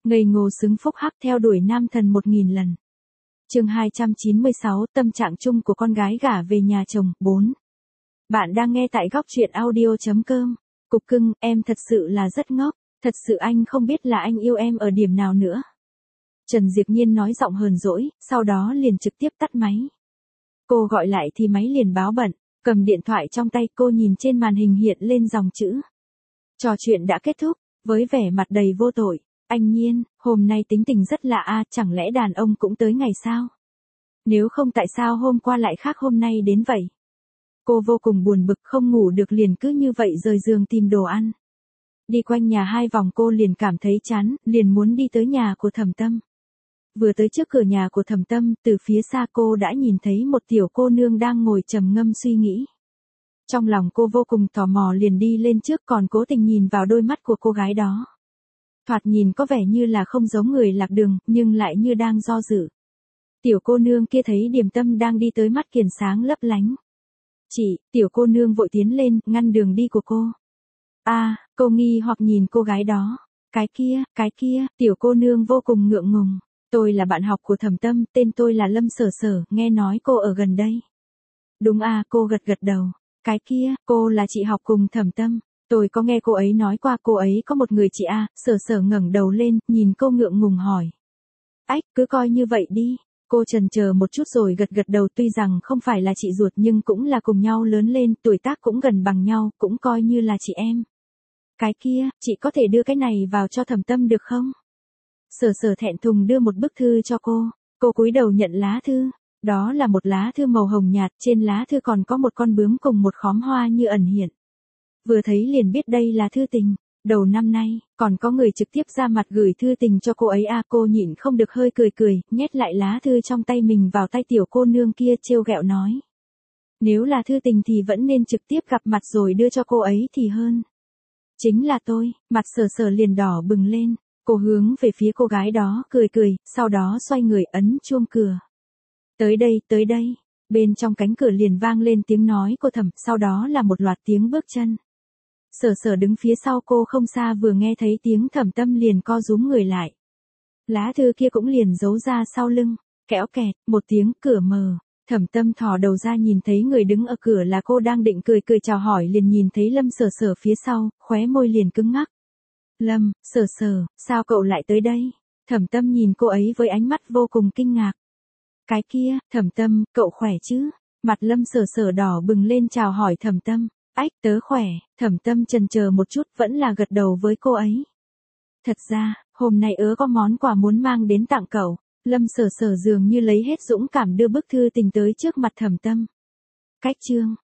Ngây ngô xứng phúc hắc theo đuổi nam thần 1000 lần. Chương 296, tâm trạng chung của con gái gả về nhà chồng, 4. Bạn đang nghe tại góc truyện audio.com. Cục cưng, em thật sự là rất ngốc, thật sự anh không biết là anh yêu em ở điểm nào nữa. Trần Diệp Nhiên nói giọng hờn dỗi, sau đó liền trực tiếp tắt máy. Cô gọi lại thì máy liền báo bận, cầm điện thoại trong tay cô nhìn trên màn hình hiện lên dòng chữ. Trò chuyện đã kết thúc, với vẻ mặt đầy vô tội. Anh Nhiên, hôm nay tính tình rất lạ a, chẳng lẽ đàn ông cũng tới ngày sao? Nếu không tại sao hôm qua lại khác hôm nay đến vậy? Cô vô cùng buồn bực không ngủ được liền cứ như vậy rời giường tìm đồ ăn. Đi quanh nhà 2 vòng cô liền cảm thấy chán, liền muốn đi tới nhà của Thẩm Tâm. Vừa tới trước cửa nhà của Thẩm Tâm, từ phía xa cô đã nhìn thấy một tiểu cô nương đang ngồi trầm ngâm suy nghĩ. Trong lòng cô vô cùng tò mò liền đi lên trước còn cố tình nhìn vào đôi mắt của cô gái đó. Thoạt nhìn có vẻ như là không giống người lạc đường, nhưng lại như đang do dự. Tiểu cô nương kia thấy Điềm Tâm đang đi tới mắt kiền sáng lấp lánh. Chị, tiểu cô nương vội tiến lên, ngăn đường đi của cô. Cô nghi hoặc nhìn cô gái đó. Cái kia, tiểu cô nương vô cùng ngượng ngùng. Tôi là bạn học của Thẩm Tâm, tên tôi là Lâm Sở Sở, nghe nói cô ở gần đây. Đúng cô gật gật đầu. Cái kia, cô là chị học cùng Thẩm Tâm. Tôi có nghe cô ấy nói qua cô ấy có một người chị Sở Sở ngẩng đầu lên, nhìn cô ngượng ngùng hỏi. Cứ coi như vậy đi. Cô chần chờ một chút rồi gật gật đầu, tuy rằng không phải là chị ruột nhưng cũng là cùng nhau lớn lên, tuổi tác cũng gần bằng nhau, cũng coi như là chị em. Cái kia, chị có thể đưa cái này vào cho Thẩm Tâm được không? Sở Sở thẹn thùng đưa một bức thư cho cô. Cô cúi đầu nhận lá thư. Đó là một lá thư màu hồng nhạt, trên lá thư còn có một con bướm cùng một khóm hoa như ẩn hiện. Vừa thấy liền biết đây là thư tình. Đầu năm nay, còn có người trực tiếp ra mặt gửi thư tình cho cô ấy cô nhịn không được hơi cười, nhét lại lá thư trong tay mình vào tay tiểu cô nương kia trêu ghẹo nói. Nếu là thư tình thì vẫn nên trực tiếp gặp mặt rồi đưa cho cô ấy thì hơn. Chính là tôi, mặt Sở Sở liền đỏ bừng lên, cô hướng về phía cô gái đó cười, sau đó xoay người ấn chuông cửa. Tới đây, bên trong cánh cửa liền vang lên tiếng nói của Thẩm, sau đó là một loạt tiếng bước chân. Sở Sở đứng phía sau cô không xa vừa nghe thấy tiếng Thẩm Tâm liền co rúm người lại. Lá thư kia cũng liền giấu ra sau lưng, kéo kẹt, một tiếng cửa mở, Thẩm Tâm thò đầu ra nhìn thấy người đứng ở cửa là cô đang định cười chào hỏi liền nhìn thấy Lâm Sở Sở phía sau, khóe môi liền cứng ngắc. Lâm, Sở Sở, sao cậu lại tới đây? Thẩm Tâm nhìn cô ấy với ánh mắt vô cùng kinh ngạc. Cái kia, Thẩm Tâm, cậu khỏe chứ? Mặt Lâm Sở Sở đỏ bừng lên chào hỏi Thẩm Tâm. Tớ khỏe, Thẩm Tâm chần chờ một chút vẫn là gật đầu với cô ấy. Thật ra, hôm nay có món quà muốn mang đến tặng cậu. Lâm Sở Sở dường như lấy hết dũng cảm đưa bức thư tình tới trước mặt Thẩm Tâm. Cách chương,